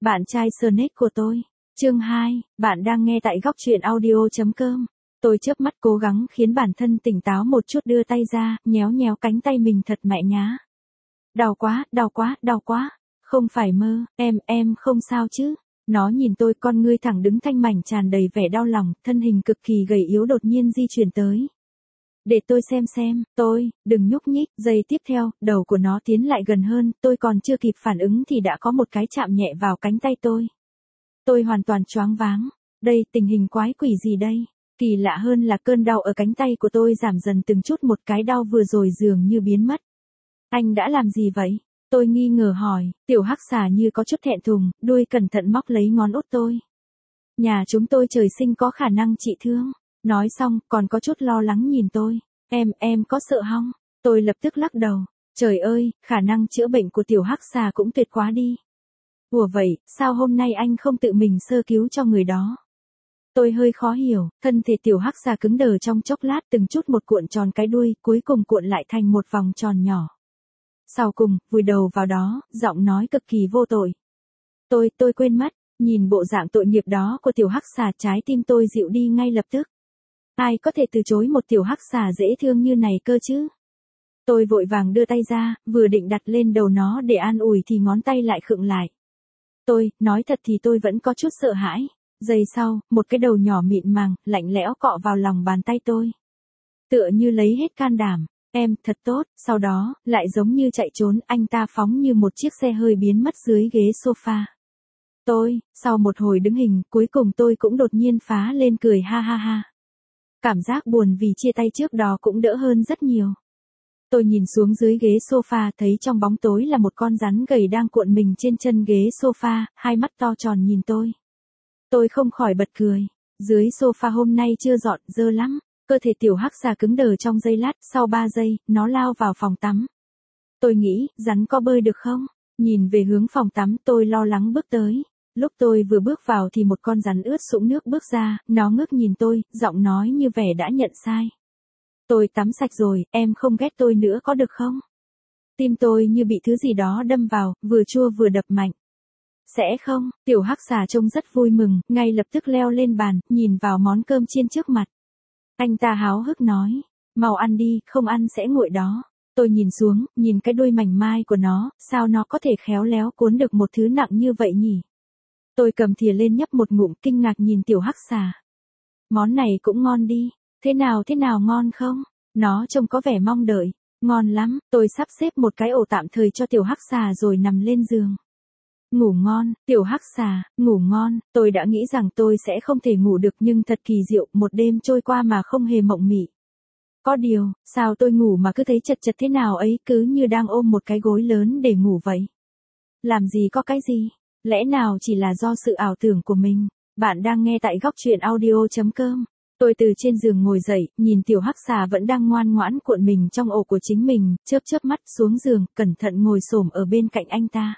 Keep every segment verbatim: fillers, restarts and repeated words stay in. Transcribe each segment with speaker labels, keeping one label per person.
Speaker 1: Bạn trai Snack của tôi. Chương hai, bạn đang nghe tại góc truyện audio chấm com. Tôi chớp mắt cố gắng khiến bản thân tỉnh táo một chút, đưa tay ra, nhéo nhéo cánh tay mình thật mẹ nhá. Đau quá, đau quá, đau quá. Không phải mơ, em, em không sao chứ. Nó nhìn tôi, con ngươi thẳng đứng thanh mảnh tràn đầy vẻ đau lòng, thân hình cực kỳ gầy yếu đột nhiên di chuyển tới. Để tôi xem xem, tôi, đừng nhúc nhích. Giây tiếp theo, đầu của nó tiến lại gần hơn, tôi còn chưa kịp phản ứng thì đã có một cái chạm nhẹ vào cánh tay tôi. Tôi hoàn toàn choáng váng. Đây, tình hình quái quỷ gì đây? Kỳ lạ hơn là cơn đau ở cánh tay của tôi giảm dần từng chút một, cái đau vừa rồi dường như biến mất. Anh đã làm gì vậy? Tôi nghi ngờ hỏi. Tiểu hắc xà như có chút thẹn thùng, đuôi cẩn thận móc lấy ngón út tôi. Nhà chúng tôi trời sinh có khả năng trị thương. Nói xong, còn có chút lo lắng nhìn tôi. Em, em có sợ không? Tôi lập tức lắc đầu. Trời ơi, khả năng chữa bệnh của tiểu hắc xà cũng tuyệt quá đi. Ủa vậy, sao hôm nay anh không tự mình sơ cứu cho người đó? Tôi hơi khó hiểu, thân thể tiểu hắc xà cứng đờ trong chốc lát, từng chút một cuộn tròn cái đuôi, cuối cùng cuộn lại thành một vòng tròn nhỏ. Sau cùng, vùi đầu vào đó, giọng nói cực kỳ vô tội. Tôi, tôi quên mất, nhìn bộ dạng tội nghiệp đó của tiểu hắc xà, trái tim tôi dịu đi ngay lập tức. Ai có thể từ chối một tiểu hắc xà dễ thương như này cơ chứ? Tôi vội vàng đưa tay ra, vừa định đặt lên đầu nó để an ủi thì ngón tay lại khựng lại. Tôi, nói thật thì tôi vẫn có chút sợ hãi. Giây sau, một cái đầu nhỏ mịn màng, lạnh lẽo cọ vào lòng bàn tay tôi. Tựa như lấy hết can đảm. Em, thật tốt. Sau đó, lại giống như chạy trốn, anh ta phóng như một chiếc xe hơi biến mất dưới ghế sofa. Tôi, sau một hồi đứng hình, cuối cùng tôi cũng đột nhiên phá lên cười ha ha ha. Cảm giác buồn vì chia tay trước đó cũng đỡ hơn rất nhiều. Tôi nhìn xuống dưới ghế sofa, thấy trong bóng tối là một con rắn gầy đang cuộn mình trên chân ghế sofa, hai mắt to tròn nhìn tôi. Tôi không khỏi bật cười. Dưới sofa hôm nay chưa dọn, dơ lắm. Cơ thể tiểu hắc xà cứng đờ trong giây lát, sau ba giây, nó lao vào phòng tắm. Tôi nghĩ, rắn có bơi được không? Nhìn về hướng phòng tắm, tôi lo lắng bước tới. Lúc tôi vừa bước vào thì một con rắn ướt sũng nước bước ra, nó ngước nhìn tôi, giọng nói như vẻ đã nhận sai. Tôi tắm sạch rồi, em không ghét tôi nữa có được không? Tim tôi như bị thứ gì đó đâm vào, vừa chua vừa đập mạnh. Sẽ không, tiểu hắc xà trông rất vui mừng, ngay lập tức leo lên bàn, nhìn vào món cơm chiên trước mặt. Anh ta háo hức nói, mau ăn đi, không ăn sẽ nguội đó. Tôi nhìn xuống, nhìn cái đuôi mảnh mai của nó, sao nó có thể khéo léo cuốn được một thứ nặng như vậy nhỉ? Tôi cầm thìa lên nhấp một ngụm, kinh ngạc nhìn tiểu hắc xà. Món này cũng ngon đi, thế nào thế nào, ngon không? Nó trông có vẻ mong đợi. Ngon lắm, tôi sắp xếp một cái ổ tạm thời cho tiểu hắc xà rồi nằm lên giường. Ngủ ngon, tiểu hắc xà, ngủ ngon. Tôi đã nghĩ rằng tôi sẽ không thể ngủ được, nhưng thật kỳ diệu, một đêm trôi qua mà không hề mộng mị. Có điều, sao tôi ngủ mà cứ thấy chật chật thế nào ấy, cứ như đang ôm một cái gối lớn để ngủ vậy. Làm gì có cái gì, lẽ nào chỉ là do sự ảo tưởng của mình. Bạn đang nghe tại góc truyện audio chấm com. Tôi từ trên giường ngồi dậy, nhìn tiểu hắc xà vẫn đang ngoan ngoãn cuộn mình trong ổ của chính mình, chớp chớp mắt xuống giường, cẩn thận ngồi xổm ở bên cạnh anh ta.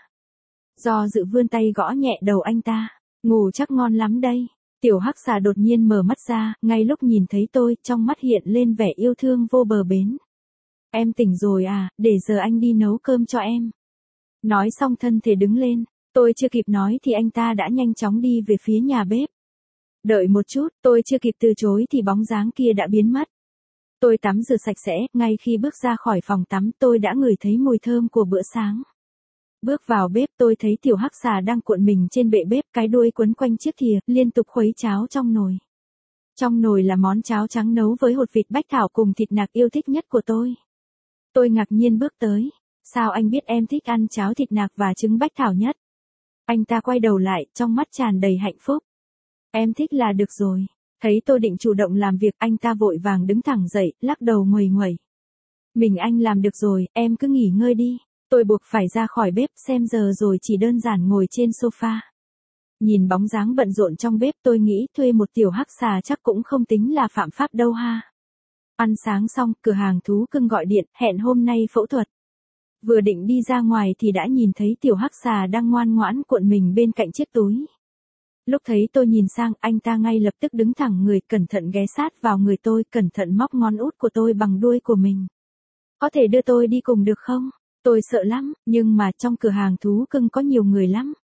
Speaker 1: Do dự vươn tay gõ nhẹ đầu anh ta. Ngủ chắc ngon lắm đây. Tiểu hắc xà đột nhiên mở mắt ra, ngay lúc nhìn thấy tôi, trong mắt hiện lên vẻ yêu thương vô bờ bến. Em tỉnh rồi à, để giờ anh đi nấu cơm cho em. Nói xong thân thể đứng lên. Tôi chưa kịp nói thì anh ta đã nhanh chóng đi về phía nhà bếp. Đợi một chút, tôi chưa kịp từ chối thì bóng dáng kia đã biến mất. Tôi tắm rửa sạch sẽ, ngay khi bước ra khỏi phòng tắm tôi đã ngửi thấy mùi thơm của bữa sáng. Bước vào bếp tôi thấy tiểu hắc xà đang cuộn mình trên bệ bếp, cái đuôi quấn quanh chiếc thìa, liên tục khuấy cháo trong nồi. Trong nồi là món cháo trắng nấu với hột vịt bách thảo cùng thịt nạc yêu thích nhất của tôi. Tôi ngạc nhiên bước tới. Sao anh biết em thích ăn cháo thịt nạc và trứng bách thảo nhất? Anh ta quay đầu lại, trong mắt tràn đầy hạnh phúc. Em thích là được rồi. Thấy tôi định chủ động làm việc, anh ta vội vàng đứng thẳng dậy, lắc đầu nguầy nguẩy. Mình anh làm được rồi, em cứ nghỉ ngơi đi. Tôi buộc phải ra khỏi bếp, xem giờ rồi chỉ đơn giản ngồi trên sofa. Nhìn bóng dáng bận rộn trong bếp tôi nghĩ thuê một tiểu hắc xà chắc cũng không tính là phạm pháp đâu ha. Ăn sáng xong, cửa hàng thú cưng gọi điện, hẹn hôm nay phẫu thuật. Vừa định đi ra ngoài thì đã nhìn thấy tiểu hắc xà đang ngoan ngoãn cuộn mình bên cạnh chiếc túi. Lúc thấy tôi nhìn sang, anh ta ngay lập tức đứng thẳng người, cẩn thận ghé sát vào người tôi, cẩn thận móc ngón út của tôi bằng đuôi của mình. Có thể đưa tôi đi cùng được không? Tôi sợ lắm, nhưng mà trong cửa hàng thú cưng có nhiều người lắm.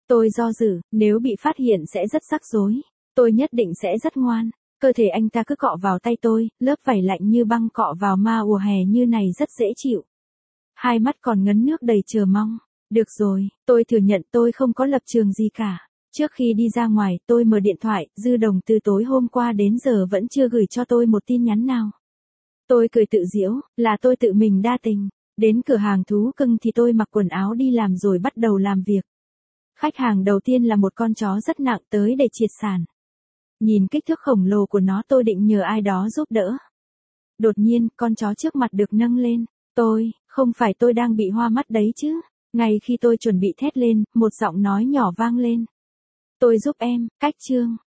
Speaker 1: Tôi do dự, nếu bị phát hiện sẽ rất rắc rối. Tôi nhất định sẽ rất ngoan. Cơ thể anh ta cứ cọ vào tay tôi, lớp vảy lạnh như băng cọ vào ma ùa hè như này rất dễ chịu. Hai mắt còn ngấn nước đầy chờ mong. Được rồi, tôi thừa nhận tôi không có lập trường gì cả. Trước khi đi ra ngoài, tôi mở điện thoại, Dư Đồng từ tối hôm qua đến giờ vẫn chưa gửi cho tôi một tin nhắn nào. Tôi cười tự giễu, là tôi tự mình đa tình. Đến cửa hàng thú cưng thì tôi mặc quần áo đi làm rồi bắt đầu làm việc. Khách hàng đầu tiên là một con chó rất nặng tới để triệt sản. Nhìn kích thước khổng lồ của nó tôi định nhờ ai đó giúp đỡ. Đột nhiên, con chó trước mặt được nâng lên. Tôi, không phải tôi đang bị hoa mắt đấy chứ. Ngay khi tôi chuẩn bị thét lên, một giọng nói nhỏ vang lên. Tôi giúp em, Cách Trương.